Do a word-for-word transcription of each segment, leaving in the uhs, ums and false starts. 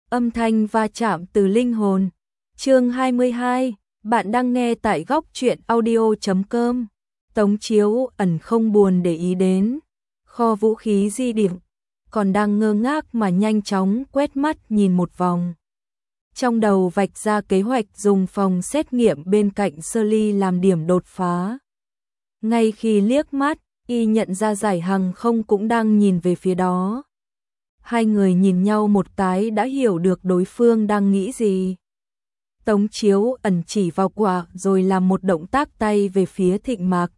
Âm thanh va chạm từ linh hồn. Chương hai mươi hai, bạn đang nghe tại góc truyện audio chấm com. Tống Chiếu Ẩn không buồn để ý đến kho vũ khí di điểm, còn đang ngơ ngác mà nhanh chóng quét mắt nhìn một vòng. Trong đầu vạch ra kế hoạch dùng phòng xét nghiệm bên cạnh Shirley làm điểm đột phá. Ngay khi liếc mắt, y nhận ra Giải Hằng không cũng đang nhìn về phía đó. Hai người nhìn nhau một cái đã hiểu được đối phương đang nghĩ gì. Tống Chiếu Ẩn chỉ vào Quả rồi làm một động tác tay về phía Thịnh Mạc.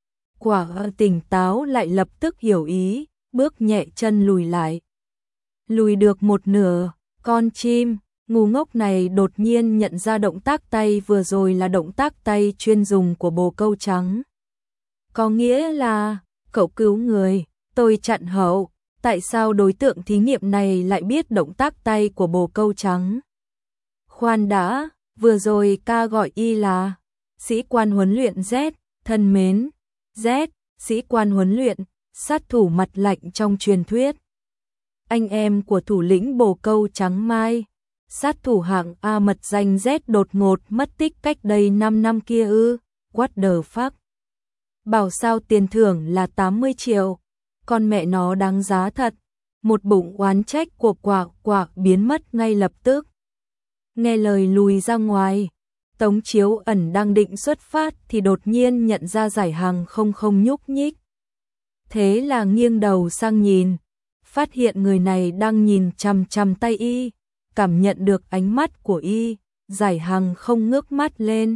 Quả tỉnh táo lại lập tức hiểu ý, bước nhẹ chân lùi lại. Lùi được một nửa, con chim ngu ngốc này đột nhiên nhận ra động tác tay vừa rồi là động tác tay chuyên dùng của bồ câu trắng. Có nghĩa là, cậu cứu người, tôi chặn hậu, tại sao đối tượng thí nghiệm này lại biết động tác tay của bồ câu trắng? Khoan đã, vừa rồi ca gọi y là sĩ quan huấn luyện Z, thân mến, Z, sĩ quan huấn luyện, sát thủ mặt lạnh trong truyền thuyết. Anh em của thủ lĩnh bồ câu trắng Mai, sát thủ hạng A mật danh Z đột ngột mất tích cách đây năm năm kia ư, what the fuck. Bảo sao tiền thưởng là tám mươi triệu, con mẹ nó đáng giá thật. Một bụng oán trách của Quả Quả biến mất ngay lập tức. Nghe lời lùi ra ngoài, Tống Chiếu Ẩn đang định xuất phát thì đột nhiên nhận ra Giải Hằng không không nhúc nhích. Thế là nghiêng đầu sang nhìn, phát hiện người này đang nhìn chằm chằm tay y, cảm nhận được ánh mắt của y, Giải Hằng không ngước mắt lên.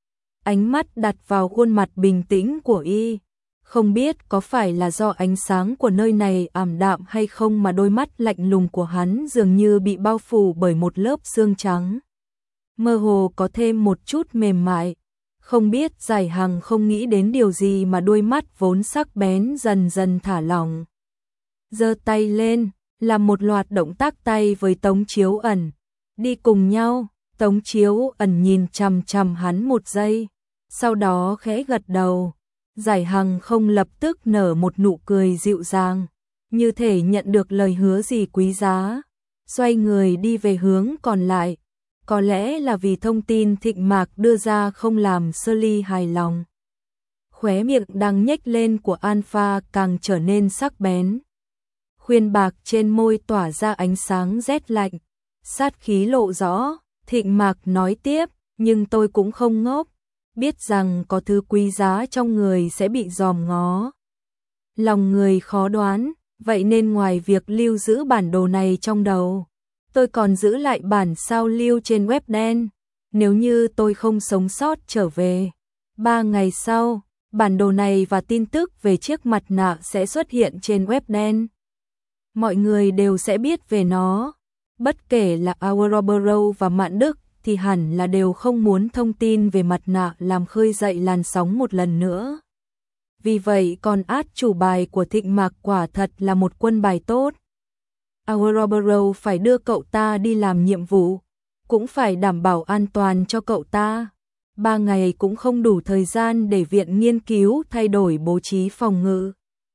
Ánh mắt đặt vào khuôn mặt bình tĩnh của y, không biết có phải là do ánh sáng của nơi này ảm đạm hay không mà đôi mắt lạnh lùng của hắn dường như bị bao phủ bởi một lớp sương trắng. Mơ hồ có thêm một chút mềm mại, không biết Giải Hằng không nghĩ đến điều gì mà đôi mắt vốn sắc bén dần dần thả lỏng. Giơ tay lên, làm một loạt động tác tay với Tống Chiếu Ẩn. Đi cùng nhau, Tống Chiếu Ẩn nhìn chằm chằm hắn một giây, sau đó khẽ gật đầu. Giải Hằng không lập tức nở một nụ cười dịu dàng, như thể nhận được lời hứa gì quý giá, xoay người đi về hướng còn lại. Có lẽ là vì thông tin Thịnh Mạc đưa ra không làm Shirley hài lòng. Khóe miệng đang nhếch lên của Alpha càng trở nên sắc bén. Khuyên bạc trên môi tỏa ra ánh sáng rét lạnh, sát khí lộ rõ. Thịnh Mạc nói tiếp, nhưng tôi cũng không ngốc, biết rằng có thứ quý giá trong người sẽ bị dòm ngó. Lòng người khó đoán, vậy nên ngoài việc lưu giữ bản đồ này trong đầu, tôi còn giữ lại bản sao lưu trên web đen. Nếu như tôi không sống sót trở về, ba ngày sau, bản đồ này và tin tức về chiếc mặt nạ sẽ xuất hiện trên web đen. Mọi người đều sẽ biết về nó, bất kể là Aurora Burrow và Mạn Đức thì hẳn là đều không muốn thông tin về mặt nạ làm khơi dậy làn sóng một lần nữa. Vì vậy con át chủ bài của Thịnh Mạc quả thật là một quân bài tốt. Aurora Burrow phải đưa cậu ta đi làm nhiệm vụ, cũng phải đảm bảo an toàn cho cậu ta. Ba ngày cũng không đủ thời gian để viện nghiên cứu thay đổi bố trí phòng ngự.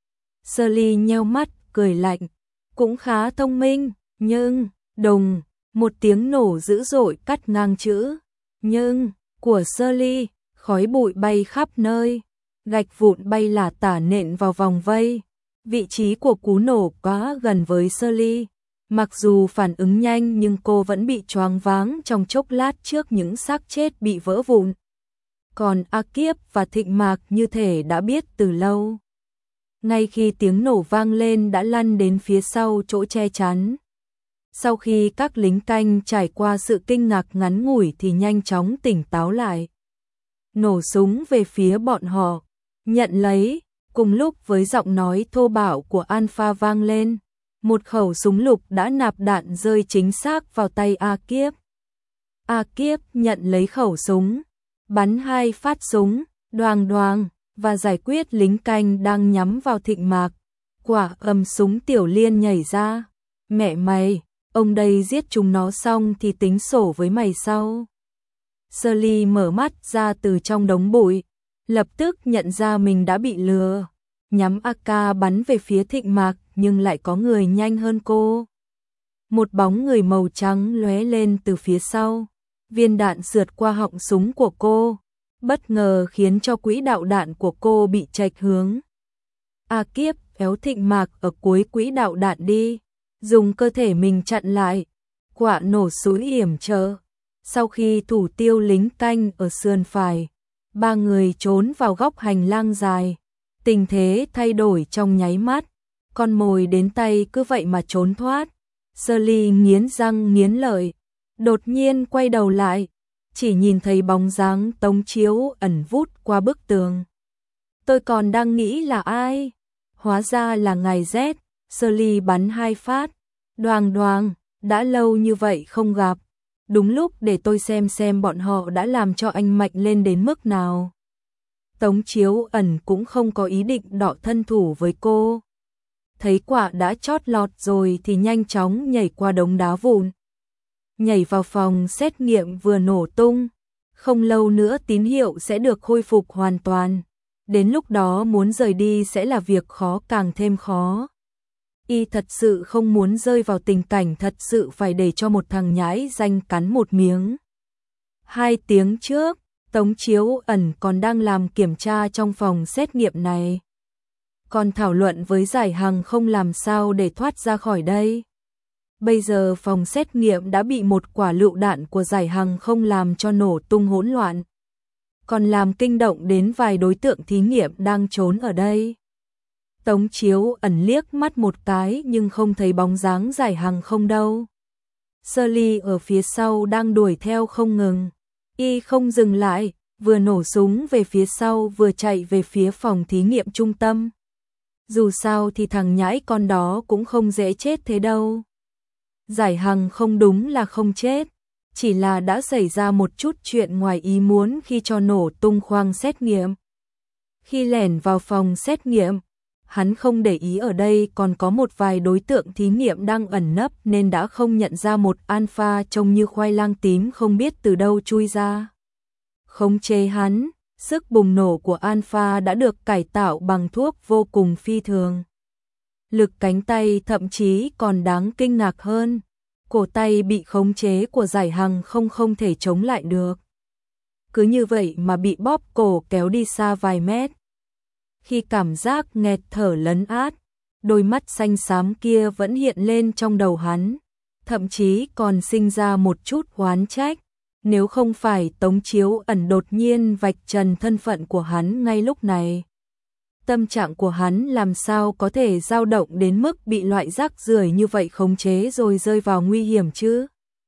Shirley nheo mắt, cười lạnh, cũng khá thông minh, nhưng, đùng, một tiếng nổ dữ dội cắt ngang chữ nhưng của Shirley, khói bụi bay khắp nơi, gạch vụn bay lả tả nện vào vòng vây. Vị trí của cú nổ quá gần với Shirley, mặc dù phản ứng nhanh nhưng cô vẫn bị choáng váng trong chốc lát trước những xác chết bị vỡ vụn. Còn A Kiếp và Thịnh Mạc như thể đã biết từ lâu. Ngay khi tiếng nổ vang lên đã lăn đến phía sau chỗ che chắn. Sau khi các lính canh trải qua sự kinh ngạc ngắn ngủi thì nhanh chóng tỉnh táo lại. Nổ súng về phía bọn họ, nhận lấy, cùng lúc với giọng nói thô bạo của Alpha vang lên. Một khẩu súng lục đã nạp đạn rơi chính xác vào tay A Kiếp. A Kiếp nhận lấy khẩu súng, bắn hai phát súng, đoàng đoàng, và giải quyết lính canh đang nhắm vào Thịnh Mạc. Quả ầm súng Tiểu Liên nhảy ra. Mẹ mày, ông đây giết chúng nó xong thì tính sổ với mày sau. Shirley mở mắt ra từ trong đống bụi, lập tức nhận ra mình đã bị lừa. Nhắm a ca bắn về phía Thịnh Mạc nhưng lại có người nhanh hơn cô. Một bóng người màu trắng lóe lên từ phía sau, viên đạn sượt qua họng súng của cô, bất ngờ khiến cho quỹ đạo đạn của cô bị chệch hướng. A Kiếp kéo Thịnh Mạc ở cuối quỹ đạo đạn đi, dùng cơ thể mình chặn lại, quả nổ súng yểm trợ. Sau khi thủ tiêu lính canh ở sườn phải, ba người trốn vào góc hành lang dài, tình thế thay đổi trong nháy mắt, con mồi đến tay cứ vậy mà trốn thoát. Sully nghiến răng nghiến lợi, đột nhiên quay đầu lại, chỉ nhìn thấy bóng dáng Tống Chiếu ẩn vút qua bức tường. Tôi còn đang nghĩ là ai? Hóa ra là ngài Z. Sully bắn hai phát, đoàng đoàng, đã lâu như vậy không gặp. Đúng lúc để tôi xem xem bọn họ đã làm cho anh mạnh lên đến mức nào. Tống Chiếu ẩn cũng không có ý định đọ thân thủ với cô. Thấy quả đã chót lọt rồi thì nhanh chóng nhảy qua đống đá vụn. Nhảy vào phòng xét nghiệm vừa nổ tung. Không lâu nữa tín hiệu sẽ được khôi phục hoàn toàn. Đến lúc đó muốn rời đi sẽ là việc khó càng thêm khó. Y thật sự không muốn rơi vào tình cảnh thật sự phải để cho một thằng nhãi danh cắn một miếng. Hai tiếng trước, Tống Chiếu ẩn còn đang làm kiểm tra trong phòng xét nghiệm này. Còn thảo luận với Giải Hằng không làm sao để thoát ra khỏi đây. Bây giờ phòng xét nghiệm đã bị một quả lựu đạn của Giải Hằng không làm cho nổ tung hỗn loạn. Còn làm kinh động đến vài đối tượng thí nghiệm đang trốn ở đây. Tống Chiếu ẩn liếc mắt một cái nhưng không thấy bóng dáng Giải Hằng không đâu. Sully ở phía sau đang đuổi theo không ngừng. Y không dừng lại, vừa nổ súng về phía sau vừa chạy về phía phòng thí nghiệm trung tâm. Dù sao thì thằng nhãi con đó cũng không dễ chết thế đâu. Giải Hằng không đúng là không chết, chỉ là đã xảy ra một chút chuyện ngoài ý muốn khi cho nổ tung khoang xét nghiệm. Khi lẻn vào phòng xét nghiệm, hắn không để ý ở đây còn có một vài đối tượng thí nghiệm đang ẩn nấp nên đã không nhận ra một alpha trông như khoai lang tím không biết từ đâu chui ra. Khống chế hắn, sức bùng nổ của alpha đã được cải tạo bằng thuốc vô cùng phi thường. Lực cánh tay thậm chí còn đáng kinh ngạc hơn. Cổ tay bị khống chế của Giải Hằng không không thể chống lại được. Cứ như vậy mà bị bóp cổ kéo đi xa vài mét. Khi cảm giác nghẹt thở lấn át, đôi mắt xanh xám kia vẫn hiện lên trong đầu hắn, thậm chí còn sinh ra một chút oán trách. Nếu không phải Tống Chiếu ẩn đột nhiên vạch trần thân phận của hắn ngay lúc này, tâm trạng của hắn làm sao có thể dao động đến mức bị loại rác rưởi như vậy khống chế rồi rơi vào nguy hiểm chứ.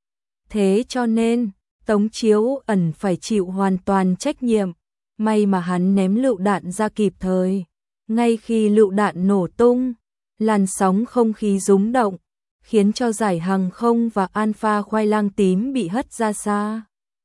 Thế cho nên, Tống Chiếu ẩn phải chịu hoàn toàn trách nhiệm. May mà hắn ném lựu đạn ra kịp thời. Ngay khi lựu đạn nổ tung, làn sóng không khí rúng động, khiến cho Giải Hằng không và alpha khoai lang tím bị hất ra xa.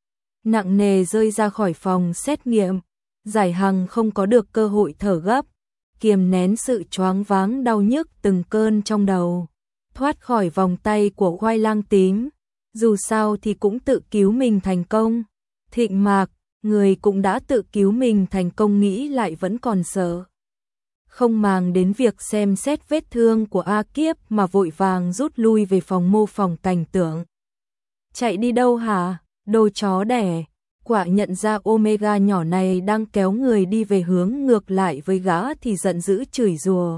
Nặng nề rơi ra khỏi phòng xét nghiệm. Giải Hằng không có được cơ hội thở gấp, kiềm nén sự choáng váng đau nhức từng cơn trong đầu, thoát khỏi vòng tay của khoai lang tím. Dù sao thì cũng tự cứu mình thành công. Thịnh Mạc, người cũng đã tự cứu mình thành công nghĩ lại vẫn còn sợ. Không màng đến việc xem xét vết thương của A Kiếp mà vội vàng rút lui về phòng mô phỏng cảnh tượng. Chạy đi đâu hả, đồ chó đẻ? Quả nhận ra Omega nhỏ này đang kéo người đi về hướng ngược lại với gã thì giận dữ chửi rủa.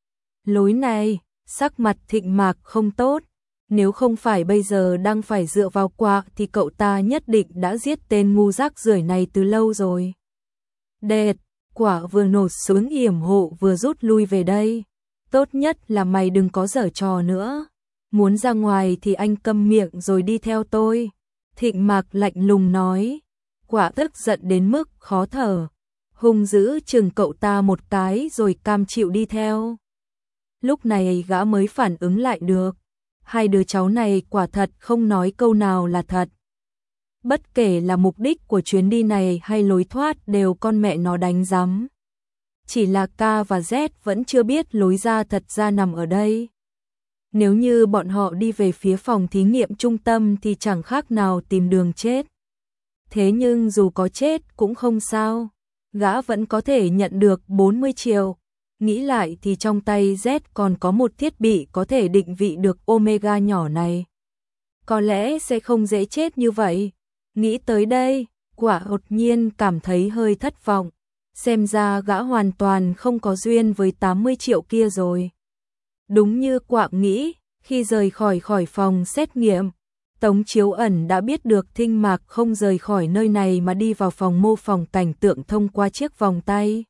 Lối này, sắc mặt Thịnh Mạc không tốt. Nếu không phải bây giờ đang phải dựa vào Quả thì cậu ta nhất định đã giết tên ngu rác rưởi này từ lâu rồi. Đệt, Quả vừa nổ súng yểm hộ vừa rút lui về đây. Tốt nhất là mày đừng có giở trò nữa. Muốn ra ngoài thì anh câm miệng rồi đi theo tôi. Thịnh Mạc lạnh lùng nói. Quả tức giận đến mức khó thở. Hung dữ chừng cậu ta một cái rồi cam chịu đi theo. Lúc này gã mới phản ứng lại được. Hai đứa cháu này quả thật không nói câu nào là thật. Bất kể là mục đích của chuyến đi này hay lối thoát đều con mẹ nó đánh rắm. Chỉ là K và Z vẫn chưa biết lối ra thật ra nằm ở đây. Nếu như bọn họ đi về phía phòng thí nghiệm trung tâm thì chẳng khác nào tìm đường chết. Thế nhưng dù có chết cũng không sao. Gã vẫn có thể nhận được bốn mươi triệu. nghĩ lại thì trong tay Z còn có một thiết bị có thể định vị được Omega nhỏ này. Có lẽ sẽ không dễ chết như vậy. Nghĩ tới đây, Quả đột nhiên cảm thấy hơi thất vọng. Xem ra gã hoàn toàn không có duyên với tám mươi triệu kia rồi. Đúng như Quả nghĩ, khi rời khỏi khỏi phòng xét nghiệm, Tống Chiếu Ẩn đã biết được Thinh Mạc không rời khỏi nơi này mà đi vào phòng mô phỏng cảnh tượng thông qua chiếc vòng tay.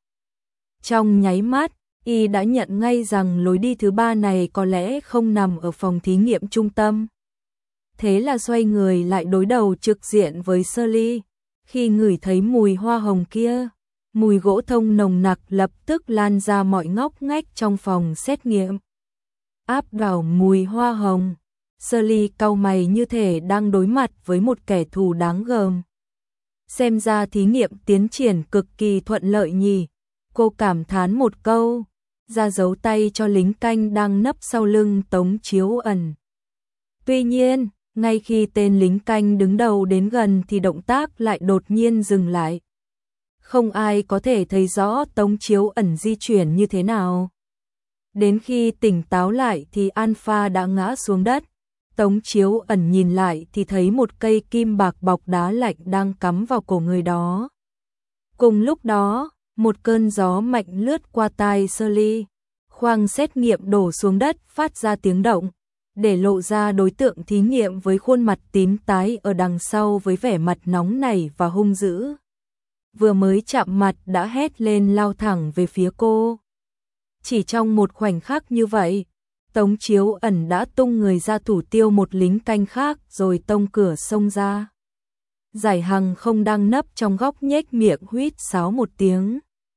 Trong nháy mắt, y đã nhận ngay rằng lối đi thứ ba này có lẽ không nằm ở phòng thí nghiệm trung tâm. Thế là xoay người lại đối đầu trực diện với Shirley. Khi ngửi thấy mùi hoa hồng kia, mùi gỗ thông nồng nặc lập tức lan ra mọi ngóc ngách trong phòng xét nghiệm. Áp vào mùi hoa hồng, Shirley cau mày như thể đang đối mặt với một kẻ thù đáng gờm. Xem ra thí nghiệm tiến triển cực kỳ thuận lợi nhỉ. Cô cảm thán một câu, ra dấu tay cho lính canh đang nấp sau lưng Tống Chiếu Ẩn. Tuy nhiên, ngay khi tên lính canh đứng đầu đến gần thì động tác lại đột nhiên dừng lại. Không ai có thể thấy rõ Tống Chiếu Ẩn di chuyển như thế nào. Đến khi tỉnh táo lại thì Alpha đã ngã xuống đất. Tống Chiếu Ẩn nhìn lại thì thấy một cây kim bạc bọc đá lạnh đang cắm vào cổ người đó. Cùng lúc đó, một cơn gió mạnh lướt qua tai Shirley. Khoang xét nghiệm đổ xuống đất phát ra tiếng động, để lộ ra đối tượng thí nghiệm với khuôn mặt tím tái ở đằng sau với vẻ mặt nóng nảy và hung dữ. Vừa mới chạm mặt đã hét lên lao thẳng về phía cô. Chỉ trong một khoảnh khắc như vậy, Tống Chiếu Ẩn đã tung người ra thủ tiêu một lính canh khác rồi tông cửa xông ra. Giải Hằng không đang nấp trong góc nhếch miệng huýt sáo một tiếng.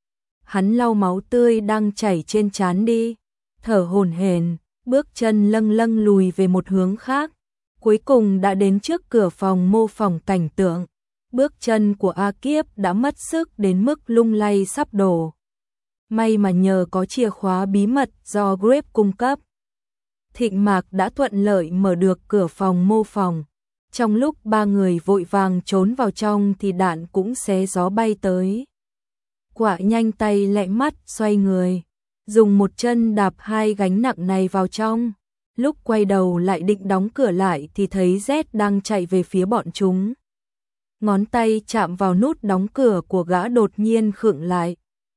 Hắn lau máu tươi đang chảy trên trán đi, thở hổn hển, bước chân lâng lâng lùi về một hướng khác. Cuối cùng đã đến trước cửa phòng mô phỏng cảnh tượng. Bước chân của A Kiếp đã mất sức đến mức lung lay sắp đổ. May mà nhờ có chìa khóa bí mật do Grape cung cấp, Thịnh Mạc đã thuận lợi mở được cửa phòng mô phỏng. Trong lúc ba người vội vàng trốn vào trong thì đạn cũng xé gió bay tới. Quả nhanh tay lẹ mắt xoay người, dùng một chân đạp hai gánh nặng này vào trong. Lúc quay đầu lại định đóng cửa lại thì thấy Z đang chạy về phía bọn chúng. Ngón tay chạm vào nút đóng cửa của gã đột nhiên khựng lại.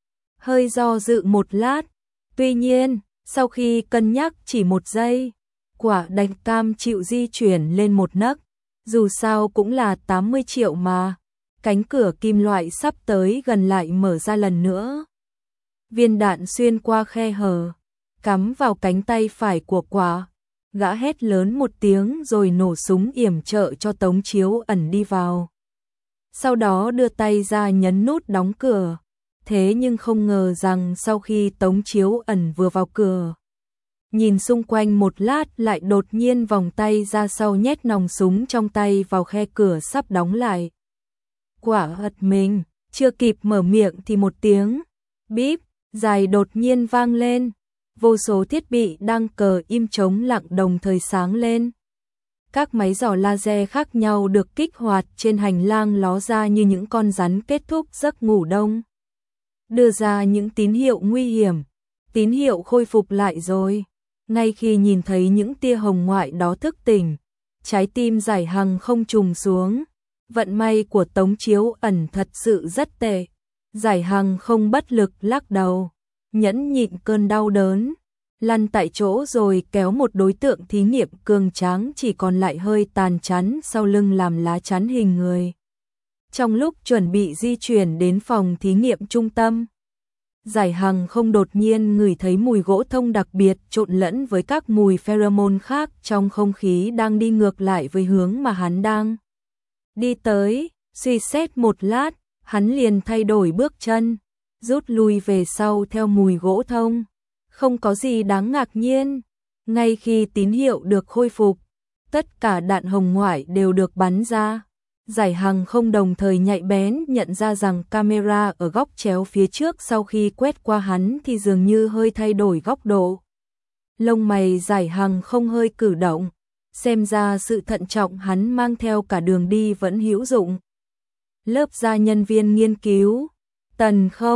Hơi do dự một lát, tuy nhiên, sau khi cân nhắc chỉ một giây, Quả đành cam chịu di chuyển lên một nấc. Dù sao cũng là tám mươi triệu mà. Cánh cửa kim loại sắp tới gần lại mở ra lần nữa. Viên đạn xuyên qua khe hở, cắm vào cánh tay phải của Quả. Gã hét lớn một tiếng rồi nổ súng yểm trợ cho Tống Chiếu Ẩn đi vào. Sau đó đưa tay ra nhấn nút đóng cửa. Thế nhưng không ngờ rằng sau khi Tống Chiếu Ẩn vừa vào cửa, nhìn xung quanh một lát lại đột nhiên vòng tay ra sau nhét nòng súng trong tay vào khe cửa sắp đóng lại. Quả hật mình, chưa kịp mở miệng thì một tiếng bíp dài đột nhiên vang lên. Vô số thiết bị đang cờ im trống lặng đồng thời sáng lên. Các máy giỏ laser khác nhau được kích hoạt trên hành lang ló ra như những con rắn kết thúc giấc ngủ đông. Đưa ra những tín hiệu nguy hiểm, tín hiệu khôi phục lại rồi. Ngay khi nhìn thấy những tia hồng ngoại đó thức tỉnh, trái tim Giải Hằng không trùng xuống. Vận may của Tống Chiếu Ẩn thật sự rất tệ. Giải Hằng không bất lực lắc đầu, nhẫn nhịn cơn đau đớn, lăn tại chỗ rồi kéo một đối tượng thí nghiệm cường tráng chỉ còn lại hơi tàn chắn sau lưng làm lá chắn hình người. Trong lúc chuẩn bị di chuyển đến phòng thí nghiệm trung tâm, Giải Hằng không đột nhiên ngửi thấy mùi gỗ thông đặc biệt trộn lẫn với các mùi pheromone khác trong không khí đang đi ngược lại với hướng mà hắn đang đi tới. Suy xét một lát, hắn liền thay đổi bước chân, rút lui về sau theo mùi gỗ thông. Không có gì đáng ngạc nhiên, ngay khi tín hiệu được khôi phục, tất cả đạn hồng ngoại đều được bắn ra. Giải Hằng không đồng thời nhạy bén nhận ra rằng camera ở góc chéo phía trước sau khi quét qua hắn thì dường như hơi thay đổi góc độ. Lông mày Giải Hằng không hơi cử động, xem ra sự thận trọng hắn mang theo cả đường đi vẫn hữu dụng. Lớp gia nhân viên nghiên cứu, Tần không,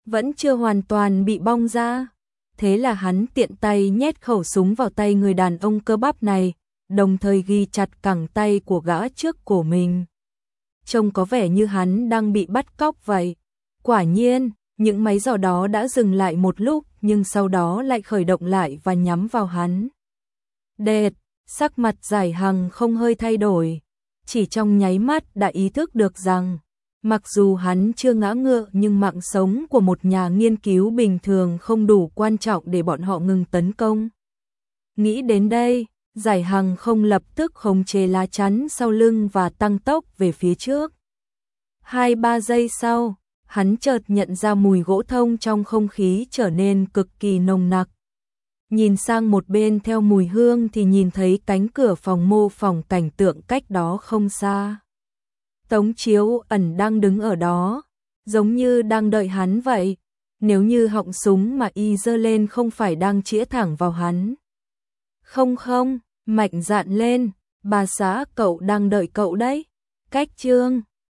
vẫn chưa hoàn toàn bị bong ra. Thế là hắn tiện tay nhét khẩu súng vào tay người đàn ông cơ bắp này, đồng thời ghi chặt cẳng tay của gã trước cổ mình. Trông có vẻ như hắn đang bị bắt cóc vậy. Quả nhiên, những máy dò đó đã dừng lại một lúc, nhưng sau đó lại khởi động lại và nhắm vào hắn. Đệt, sắc mặt Giải Hằng không hơi thay đổi, chỉ trong nháy mắt đã ý thức được rằng, mặc dù hắn chưa ngã ngựa nhưng mạng sống của một nhà nghiên cứu bình thường không đủ quan trọng để bọn họ ngừng tấn công. Nghĩ đến đây, Giải Hằng không lập tức khống chế lá chắn sau lưng và tăng tốc về phía trước. Hai ba giây sau, hắn chợt nhận ra mùi gỗ thông trong không khí trở nên cực kỳ nồng nặc. Nhìn sang một bên theo mùi hương thì nhìn thấy cánh cửa phòng mô phỏng cảnh tượng cách đó không xa. Tống Chiếu Ẩn đang đứng ở đó, giống như đang đợi hắn vậy, nếu như họng súng mà y giơ lên không phải đang chĩa thẳng vào hắn. Không không, mạnh dạn lên, bà xã cậu đang đợi cậu đấy. Cách chương